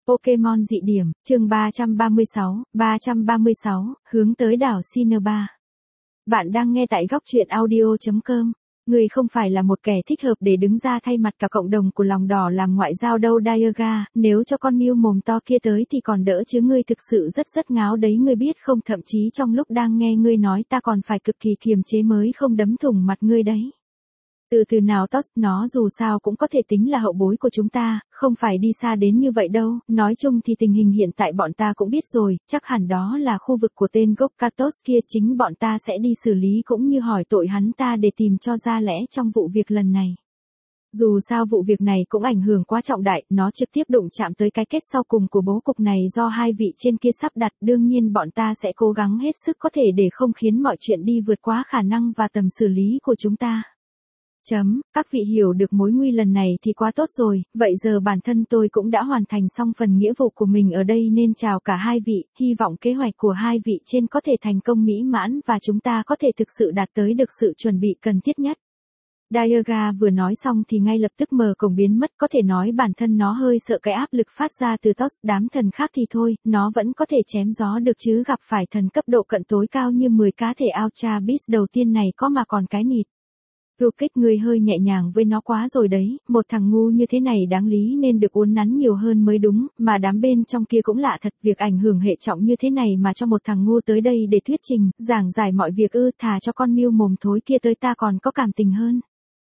Pokemon dị điểm, chương 336, hướng tới đảo Cinnabar. Bạn đang nghe tại góc truyện audio.com. Người không phải là một kẻ thích hợp để đứng ra thay mặt cả cộng đồng của lòng đỏ làm ngoại giao đâu Dialga, nếu cho con Mew mồm to kia tới thì còn đỡ chứ ngươi thực sự rất ngáo đấy ngươi biết không, thậm chí trong lúc đang nghe ngươi nói ta còn phải cực kỳ kiềm chế mới không đấm thủng mặt ngươi đấy. Từ nào Toss, nó dù sao cũng có thể tính là hậu bối của chúng ta, không phải đi xa đến như vậy đâu, nói chung thì tình hình hiện tại bọn ta cũng biết rồi, chắc hẳn đó là khu vực của tên gốc Katos kia, chính bọn ta sẽ đi xử lý cũng như hỏi tội hắn ta để tìm cho ra lẽ trong vụ việc lần này. Dù sao vụ việc này cũng ảnh hưởng quá trọng đại, nó trực tiếp đụng chạm tới cái kết sau cùng của bố cục này do hai vị trên kia sắp đặt, đương nhiên bọn ta sẽ cố gắng hết sức có thể để không khiến mọi chuyện đi vượt quá khả năng và tầm xử lý của chúng ta. Các vị hiểu được mối nguy lần này thì quá tốt rồi, vậy giờ bản thân tôi cũng đã hoàn thành xong phần nghĩa vụ của mình ở đây nên chào cả hai vị, hy vọng kế hoạch của hai vị trên có thể thành công mỹ mãn và chúng ta có thể thực sự đạt tới được sự chuẩn bị cần thiết nhất. Dialga vừa nói xong thì ngay lập tức mở cổng biến mất, có thể nói bản thân nó hơi sợ cái áp lực phát ra từ Toss, đám thần khác thì thôi, nó vẫn có thể chém gió được chứ gặp phải thần cấp độ cận tối cao như 10 cá thể Ultra Beast đầu tiên này có mà còn cái nịt. Rocket, ngươi hơi nhẹ nhàng với nó quá rồi đấy, một thằng ngu như thế này đáng lý nên được uốn nắn nhiều hơn mới đúng, mà đám bên trong kia cũng lạ thật, việc ảnh hưởng hệ trọng như thế này mà cho một thằng ngu tới đây để thuyết trình, giảng giải mọi việc thà cho con Mew mồm thối kia tới ta còn có cảm tình hơn.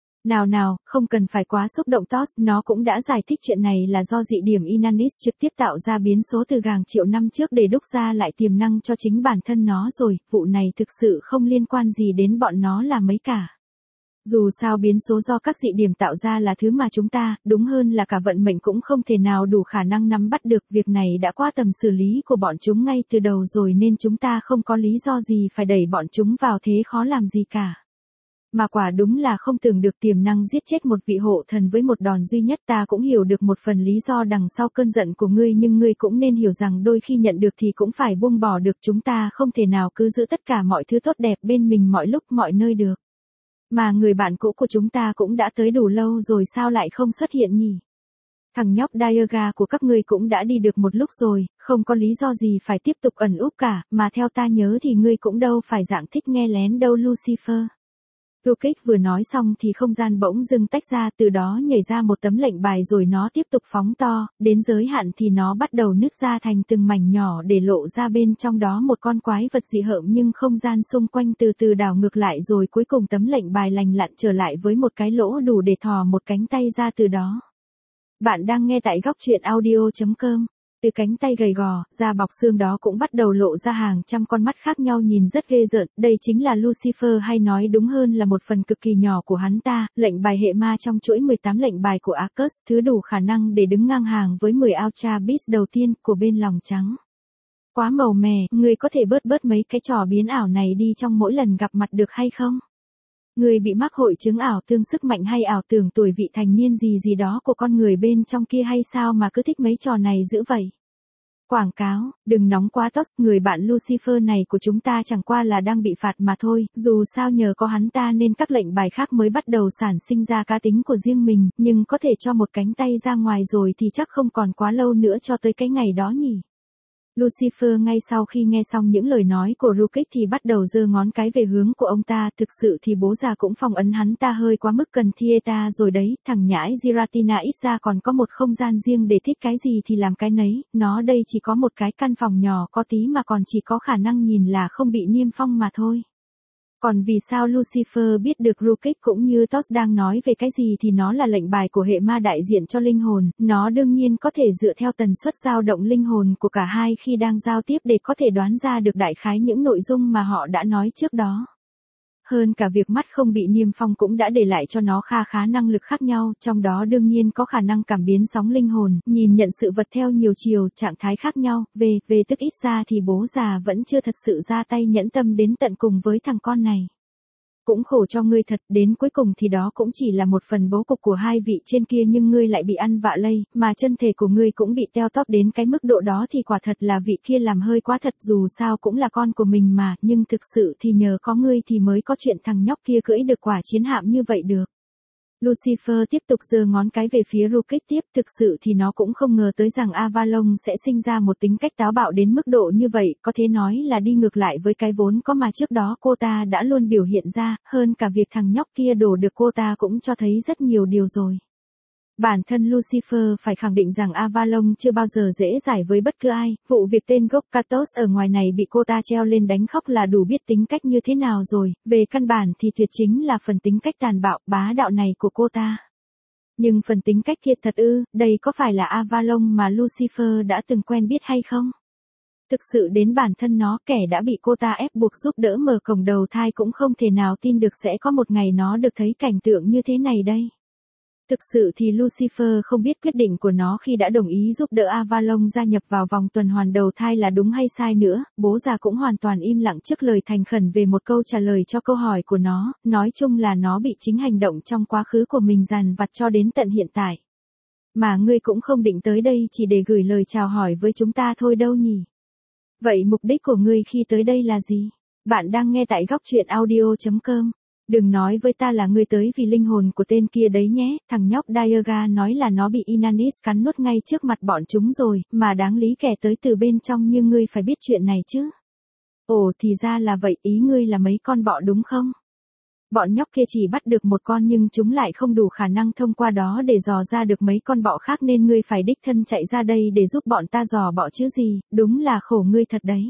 Nào, không cần phải quá xúc động Toss, nó cũng đã giải thích chuyện này là do dị điểm Inanis trực tiếp tạo ra biến số từ hàng triệu năm trước để đúc ra lại tiềm năng cho chính bản thân nó rồi, vụ này thực sự không liên quan gì đến bọn nó là mấy cả. Dù sao biến số do các dị điểm tạo ra là thứ mà chúng ta, đúng hơn là cả vận mệnh cũng không thể nào đủ khả năng nắm bắt được, việc này đã qua tầm xử lý của bọn chúng ngay từ đầu rồi nên chúng ta không có lý do gì phải đẩy bọn chúng vào thế khó làm gì cả. Mà quả đúng là không tưởng được tiềm năng giết chết một vị hộ thần với một đòn duy nhất, ta cũng hiểu được một phần lý do đằng sau cơn giận của ngươi, nhưng ngươi cũng nên hiểu rằng đôi khi nhận được thì cũng phải buông bỏ được, chúng ta không thể nào cứ giữ tất cả mọi thứ tốt đẹp bên mình mọi lúc mọi nơi được. Mà người bạn cũ của chúng ta cũng đã tới đủ lâu rồi sao lại không xuất hiện nhỉ? Thằng nhóc Dialga của các ngươi cũng đã đi được một lúc rồi, không có lý do gì phải tiếp tục ẩn úp cả, mà theo ta nhớ thì ngươi cũng đâu phải dạng thích nghe lén đâu Lucifer. Rocket vừa nói xong thì không gian bỗng dưng tách ra, từ đó nhảy ra một tấm lệnh bài rồi nó tiếp tục phóng to, đến giới hạn thì nó bắt đầu nứt ra thành từng mảnh nhỏ để lộ ra bên trong đó một con quái vật dị hợm, nhưng không gian xung quanh từ từ đảo ngược lại rồi cuối cùng tấm lệnh bài lành lặn trở lại với một cái lỗ đủ để thò một cánh tay ra từ đó. Bạn đang nghe tại góc truyện audio.com. Từ cánh tay gầy gò, da bọc xương đó cũng bắt đầu lộ ra hàng trăm con mắt khác nhau nhìn rất ghê rợn, đây chính là Lucifer, hay nói đúng hơn là một phần cực kỳ nhỏ của hắn ta, lệnh bài hệ ma trong chuỗi 18 lệnh bài của Arcus, thứ đủ khả năng để đứng ngang hàng với 10 Ultra Beast đầu tiên của bên lòng trắng. Quá màu mè, người có thể bớt mấy cái trò biến ảo này đi trong mỗi lần gặp mặt được hay không? Người bị mắc hội chứng ảo tương sức mạnh hay ảo tưởng tuổi vị thành niên gì đó của con người bên trong kia hay sao mà cứ thích mấy trò này dữ vậy? Quảng cáo, đừng nóng quá Toss, người bạn Lucifer này của chúng ta chẳng qua là đang bị phạt mà thôi, dù sao nhờ có hắn ta nên các lệnh bài khác mới bắt đầu sản sinh ra cá tính của riêng mình, nhưng có thể cho một cánh tay ra ngoài rồi thì chắc không còn quá lâu nữa cho tới cái ngày đó nhỉ. Lucifer ngay sau khi nghe xong những lời nói của Rocket thì bắt đầu giơ ngón cái về hướng của ông ta, thực sự thì bố già cũng phong ấn hắn ta hơi quá mức cần thieta rồi đấy, thằng nhãi Giratina ít ra còn có một không gian riêng để thích cái gì thì làm cái nấy, nó đây chỉ có một cái căn phòng nhỏ có tí mà còn chỉ có khả năng nhìn là không bị niêm phong mà thôi. Còn vì sao Lucifer biết được Rocket cũng như Toss đang nói về cái gì thì nó là lệnh bài của hệ ma đại diện cho linh hồn, nó đương nhiên có thể dựa theo tần suất dao động linh hồn của cả hai khi đang giao tiếp để có thể đoán ra được đại khái những nội dung mà họ đã nói trước đó. Hơn cả việc mắt không bị niêm phong cũng đã để lại cho nó khá năng lực khác nhau, trong đó đương nhiên có khả năng cảm biến sóng linh hồn, nhìn nhận sự vật theo nhiều chiều, trạng thái khác nhau, về tức ít ra thì bố già vẫn chưa thật sự ra tay nhẫn tâm đến tận cùng với thằng con này. Cũng khổ cho ngươi thật, đến cuối cùng thì đó cũng chỉ là một phần bố cục của hai vị trên kia nhưng ngươi lại bị ăn vạ lây, mà chân thể của ngươi cũng bị teo tóp đến cái mức độ đó thì quả thật là vị kia làm hơi quá thật, dù sao cũng là con của mình mà, nhưng thực sự thì nhờ có ngươi thì mới có chuyện thằng nhóc kia cưỡi được quả chiến hạm như vậy được. Lucifer tiếp tục giơ ngón cái về phía Rukit tiếp, thực sự thì nó cũng không ngờ tới rằng Avalon sẽ sinh ra một tính cách táo bạo đến mức độ như vậy, có thể nói là đi ngược lại với cái vốn có mà trước đó cô ta đã luôn biểu hiện ra, hơn cả việc thằng nhóc kia đổ được cô ta cũng cho thấy rất nhiều điều rồi. Bản thân Lucifer phải khẳng định rằng Avalon chưa bao giờ dễ dãi với bất cứ ai, vụ việc tên gốc Katos ở ngoài này bị cô ta treo lên đánh khóc là đủ biết tính cách như thế nào rồi, về căn bản thì tuyệt chính là phần tính cách tàn bạo, bá đạo này của cô ta. Nhưng phần tính cách kia thật ư, đây có phải là Avalon mà Lucifer đã từng quen biết hay không? Thực sự đến bản thân nó, kẻ đã bị cô ta ép buộc giúp đỡ mở cổng đầu thai cũng không thể nào tin được sẽ có một ngày nó được thấy cảnh tượng như thế này đây. Thực sự thì Lucifer không biết quyết định của nó khi đã đồng ý giúp đỡ Avalon gia nhập vào vòng tuần hoàn đầu thai là đúng hay sai nữa, bố già cũng hoàn toàn im lặng trước lời thành khẩn về một câu trả lời cho câu hỏi của nó, nói chung là nó bị chính hành động trong quá khứ của mình dằn vặt cho đến tận hiện tại. Mà ngươi cũng không định tới đây chỉ để gửi lời chào hỏi với chúng ta thôi đâu nhỉ? Vậy mục đích của ngươi khi tới đây là gì? Bạn đang nghe tại góc truyện audio.com. Đừng nói với ta là ngươi tới vì linh hồn của tên kia đấy nhé, thằng nhóc Diaga nói là nó bị Inanis cắn nuốt ngay trước mặt bọn chúng rồi, mà đáng lý kẻ tới từ bên trong như ngươi phải biết chuyện này chứ. Ồ thì ra là vậy, ý ngươi là mấy con bọ đúng không? Bọn nhóc kia chỉ bắt được một con nhưng chúng lại không đủ khả năng thông qua đó để dò ra được mấy con bọ khác nên ngươi phải đích thân chạy ra đây để giúp bọn ta dò bọ chứ gì, đúng là khổ ngươi thật đấy.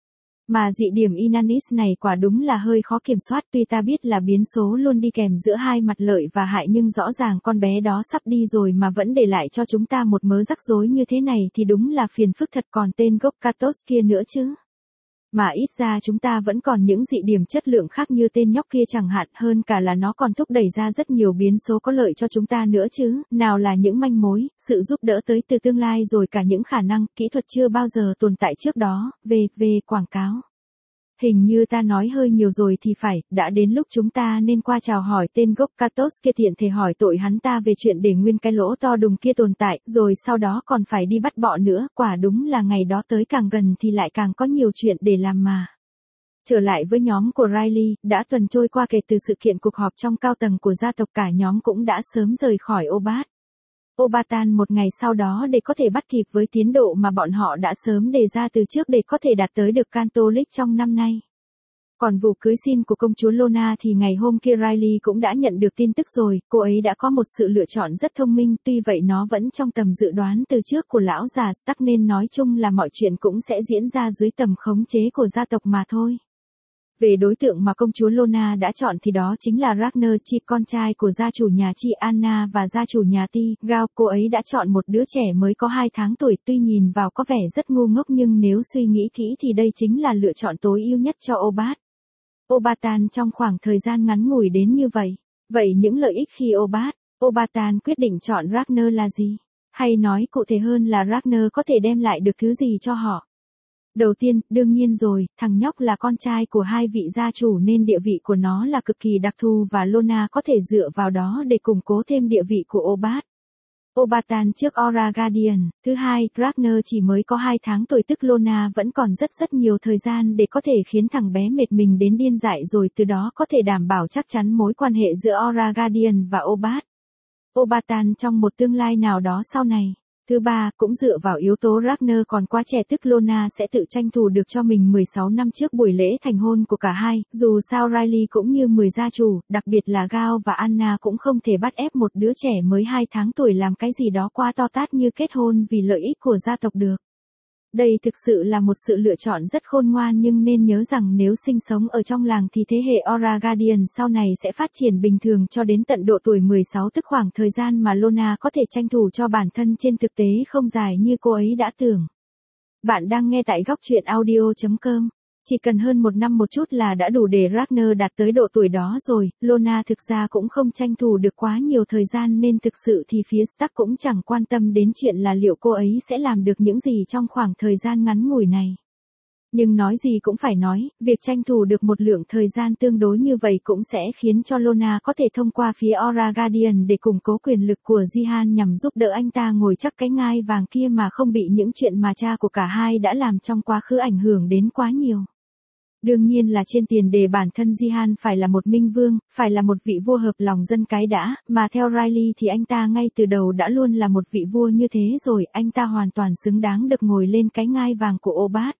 Mà dị điểm Inanis này quả đúng là hơi khó kiểm soát, tuy ta biết là biến số luôn đi kèm giữa hai mặt lợi và hại nhưng rõ ràng con bé đó sắp đi rồi mà vẫn để lại cho chúng ta một mớ rắc rối như thế này thì đúng là phiền phức thật, còn tên gốc Katos kia nữa chứ. Mà ít ra chúng ta vẫn còn những dị điểm chất lượng khác như tên nhóc kia chẳng hạn, hơn cả là nó còn thúc đẩy ra rất nhiều biến số có lợi cho chúng ta nữa chứ, nào là những manh mối, sự giúp đỡ tới từ tương lai rồi cả những khả năng, kỹ thuật chưa bao giờ tồn tại trước đó, về quảng cáo. Hình như ta nói hơi nhiều rồi thì phải, đã đến lúc chúng ta nên qua chào hỏi tên gốc Katos kia tiện thể hỏi tội hắn ta về chuyện để nguyên cái lỗ to đùng kia tồn tại, rồi sau đó còn phải đi bắt bọ nữa, quả đúng là ngày đó tới càng gần thì lại càng có nhiều chuyện để làm mà. Trở lại với nhóm của Riley, đã tuần trôi qua kể từ sự kiện cuộc họp trong cao tầng của gia tộc, cả nhóm cũng đã sớm rời khỏi Obat. Obatan một ngày sau đó để có thể bắt kịp với tiến độ mà bọn họ đã sớm đề ra từ trước để có thể đạt tới được Kanto League trong năm nay. Còn vụ cưới xin của công chúa Lona thì ngày hôm kia Riley cũng đã nhận được tin tức rồi, cô ấy đã có một sự lựa chọn rất thông minh, tuy vậy nó vẫn trong tầm dự đoán từ trước của lão già Stark nên nói chung là mọi chuyện cũng sẽ diễn ra dưới tầm khống chế của gia tộc mà thôi. Về đối tượng mà công chúa Lona đã chọn thì đó chính là Ragnar Chi, con trai của gia chủ nhà Chi Anna và gia chủ nhà Ti Gao. Cô ấy đã chọn một đứa trẻ mới có 2 tháng tuổi, tuy nhìn vào có vẻ rất ngu ngốc nhưng nếu suy nghĩ kỹ thì đây chính là lựa chọn tối ưu nhất cho Obatan trong khoảng thời gian ngắn ngủi đến như vậy. Vậy những lợi ích khi Obatan quyết định chọn Ragnar là gì? Hay nói cụ thể hơn là Ragnar có thể đem lại được thứ gì cho họ? Đầu tiên, đương nhiên rồi, thằng nhóc là con trai của 2 vị gia chủ nên địa vị của nó là cực kỳ đặc thù và Lona có thể dựa vào đó để củng cố thêm địa vị của Obatan trước Aura Guardian. Thứ hai, Ragnar chỉ mới có 2 tháng tuổi tức Lona vẫn còn rất nhiều thời gian để có thể khiến thằng bé mệt mình đến điên dại rồi từ đó có thể đảm bảo chắc chắn mối quan hệ giữa Aura Guardian và Obatan trong một tương lai nào đó sau này. Thứ ba, cũng dựa vào yếu tố Ragnar còn quá trẻ tức Lona sẽ tự tranh thủ được cho mình 16 năm trước buổi lễ thành hôn của cả hai, dù sao Riley cũng như 10 gia chủ, đặc biệt là Gao và Anna cũng không thể bắt ép một đứa trẻ mới 2 tháng tuổi làm cái gì đó quá to tát như kết hôn vì lợi ích của gia tộc được. Đây thực sự là một sự lựa chọn rất khôn ngoan nhưng nên nhớ rằng nếu sinh sống ở trong làng thì thế hệ Aura Guardian sau này sẽ phát triển bình thường cho đến tận độ tuổi 16 tức khoảng thời gian mà Lona có thể tranh thủ cho bản thân trên thực tế không dài như cô ấy đã tưởng. Bạn đang nghe tại góc truyện audio.com. Chỉ cần hơn 1 năm một chút là đã đủ để Ragnar đạt tới độ tuổi đó rồi, Lona thực ra cũng không tranh thủ được quá nhiều thời gian nên thực sự thì phía Stark cũng chẳng quan tâm đến chuyện là liệu cô ấy sẽ làm được những gì trong khoảng thời gian ngắn ngủi này. Nhưng nói gì cũng phải nói, việc tranh thủ được một lượng thời gian tương đối như vậy cũng sẽ khiến cho Lona có thể thông qua phía Aura Guardian để củng cố quyền lực của Jihan nhằm giúp đỡ anh ta ngồi chắc cái ngai vàng kia mà không bị những chuyện mà cha của cả hai đã làm trong quá khứ ảnh hưởng đến quá nhiều. Đương nhiên là trên tiền đề bản thân Jihan phải là một minh vương, phải là một vị vua hợp lòng dân cái đã, mà theo Riley thì anh ta ngay từ đầu đã luôn là một vị vua như thế rồi, anh ta hoàn toàn xứng đáng được ngồi lên cái ngai vàng của Obat.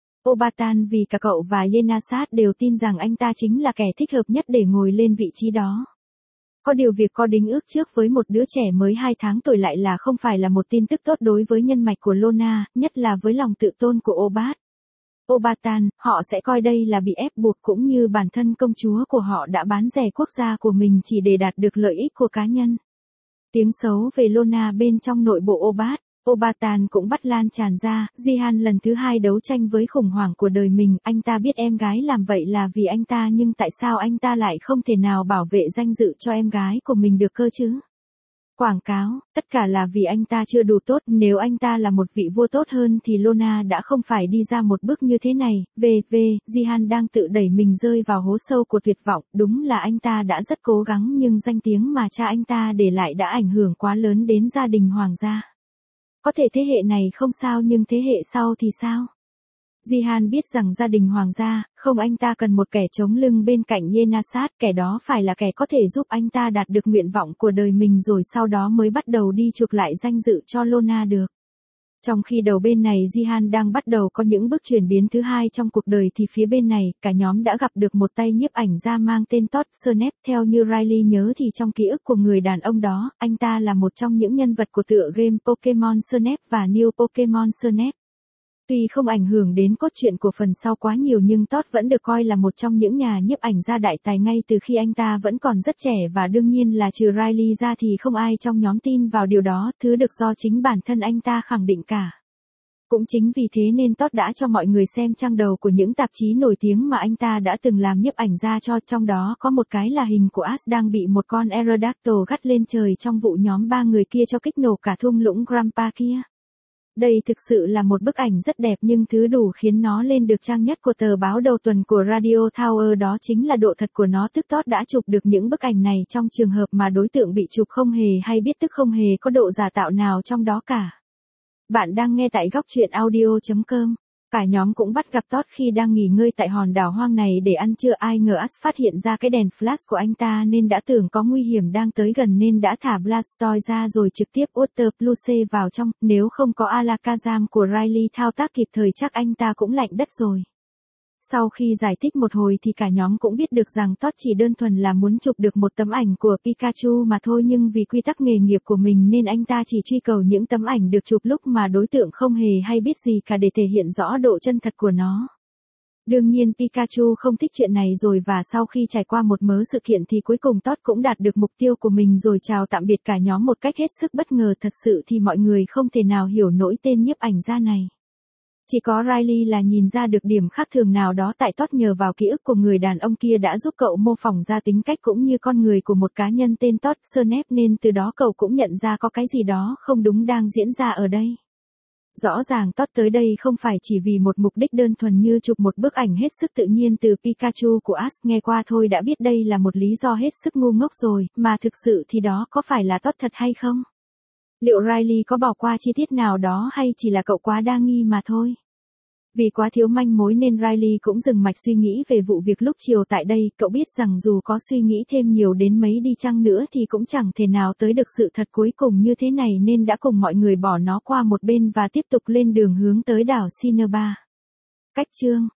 Obatan vì cả cậu và Yenasat đều tin rằng anh ta chính là kẻ thích hợp nhất để ngồi lên vị trí đó. Có điều việc có đính ước trước với một đứa trẻ mới 2 tháng tuổi lại là không phải là một tin tức tốt đối với nhân mạch của Lona, nhất là với lòng tự tôn của Obat. Obatan, họ sẽ coi đây là bị ép buộc cũng như bản thân công chúa của họ đã bán rẻ quốc gia của mình chỉ để đạt được lợi ích của cá nhân. Tiếng xấu về Lona bên trong nội bộ Obat. Obatan cũng bắt lan tràn ra, Jihan lần thứ 2 đấu tranh với khủng hoảng của đời mình, anh ta biết em gái làm vậy là vì anh ta nhưng tại sao anh ta lại không thể nào bảo vệ danh dự cho em gái của mình được cơ chứ? Quảng cáo, tất cả là vì anh ta chưa đủ tốt, nếu anh ta là một vị vua tốt hơn thì Lona đã không phải đi ra một bước như thế này, Jihan đang tự đẩy mình rơi vào hố sâu của tuyệt vọng, đúng là anh ta đã rất cố gắng nhưng danh tiếng mà cha anh ta để lại đã ảnh hưởng quá lớn đến gia đình hoàng gia. Có thể thế hệ này không sao nhưng thế hệ sau thì sao? Jihan biết rằng gia đình hoàng gia, không anh ta cần một kẻ chống lưng bên cạnh Yenasat, kẻ đó phải là kẻ có thể giúp anh ta đạt được nguyện vọng của đời mình rồi sau đó mới bắt đầu đi chuộc lại danh dự cho Lona được. Trong khi đầu bên này Jihan đang bắt đầu có những bước chuyển biến thứ hai trong cuộc đời thì phía bên này, cả nhóm đã gặp được một tay nhiếp ảnh gia mang tên Todd Snap. Theo như Riley nhớ thì trong ký ức của người đàn ông đó, anh ta là một trong những nhân vật của tựa game Pokemon Snap và New Pokemon Snap. Tuy không ảnh hưởng đến cốt truyện của phần sau quá nhiều nhưng Todd vẫn được coi là một trong những nhà nhiếp ảnh gia đại tài ngay từ khi anh ta vẫn còn rất trẻ và đương nhiên là trừ Riley ra thì không ai trong nhóm tin vào điều đó, thứ được do chính bản thân anh ta khẳng định cả. Cũng chính vì thế nên Todd đã cho mọi người xem trang đầu của những tạp chí nổi tiếng mà anh ta đã từng làm nhiếp ảnh ra cho, trong đó có một cái là hình của Ash đang bị một con Aerodactyl gắt lên trời trong vụ nhóm 3 người kia cho kích nổ cả thung lũng Grandpa kia. Đây thực sự là một bức ảnh rất đẹp nhưng thứ đủ khiến nó lên được trang nhất của tờ báo đầu tuần của Radio Tower đó chính là độ thật của nó, tức Todd đã chụp được những bức ảnh này trong trường hợp mà đối tượng bị chụp không hề hay biết, tức không hề có độ giả tạo nào trong đó cả. Bạn đang nghe tại góc truyện audio.com. Cả nhóm cũng bắt gặp Todd khi đang nghỉ ngơi tại hòn đảo hoang này để ăn trưa, ai ngờ Ash phát hiện ra cái đèn flash của anh ta nên đã tưởng có nguy hiểm đang tới gần nên đã thả Blastoise ra rồi trực tiếp Water Plus vào trong, nếu không có Alakazam của Riley thao tác kịp thời chắc anh ta cũng lạnh đất rồi. Sau khi giải thích một hồi thì cả nhóm cũng biết được rằng Todd chỉ đơn thuần là muốn chụp được một tấm ảnh của Pikachu mà thôi, nhưng vì quy tắc nghề nghiệp của mình nên anh ta chỉ truy cầu những tấm ảnh được chụp lúc mà đối tượng không hề hay biết gì cả để thể hiện rõ độ chân thật của nó. Đương nhiên Pikachu không thích chuyện này rồi và sau khi trải qua một mớ sự kiện thì cuối cùng Todd cũng đạt được mục tiêu của mình rồi chào tạm biệt cả nhóm một cách hết sức bất ngờ. Thật sự thì mọi người không thể nào hiểu nổi tên nhiếp ảnh gia này. Chỉ có Riley là nhìn ra được điểm khác thường nào đó tại Todd nhờ vào ký ức của người đàn ông kia đã giúp cậu mô phỏng ra tính cách cũng như con người của một cá nhân tên Todd Snap nên từ đó cậu cũng nhận ra có cái gì đó không đúng đang diễn ra ở đây. Rõ ràng Todd tới đây không phải chỉ vì một mục đích đơn thuần như chụp một bức ảnh hết sức tự nhiên từ Pikachu của Ash, nghe qua thôi đã biết đây là một lý do hết sức ngu ngốc rồi, mà thực sự thì đó có phải là Todd thật hay không? Liệu Riley có bỏ qua chi tiết nào đó hay chỉ là cậu quá đa nghi mà thôi? Vì quá thiếu manh mối nên Riley cũng dừng mạch suy nghĩ về vụ việc lúc chiều tại đây, cậu biết rằng dù có suy nghĩ thêm nhiều đến mấy đi chăng nữa thì cũng chẳng thể nào tới được sự thật cuối cùng như thế này nên đã cùng mọi người bỏ nó qua một bên và tiếp tục lên đường hướng tới đảo Cinnabar. Cách chương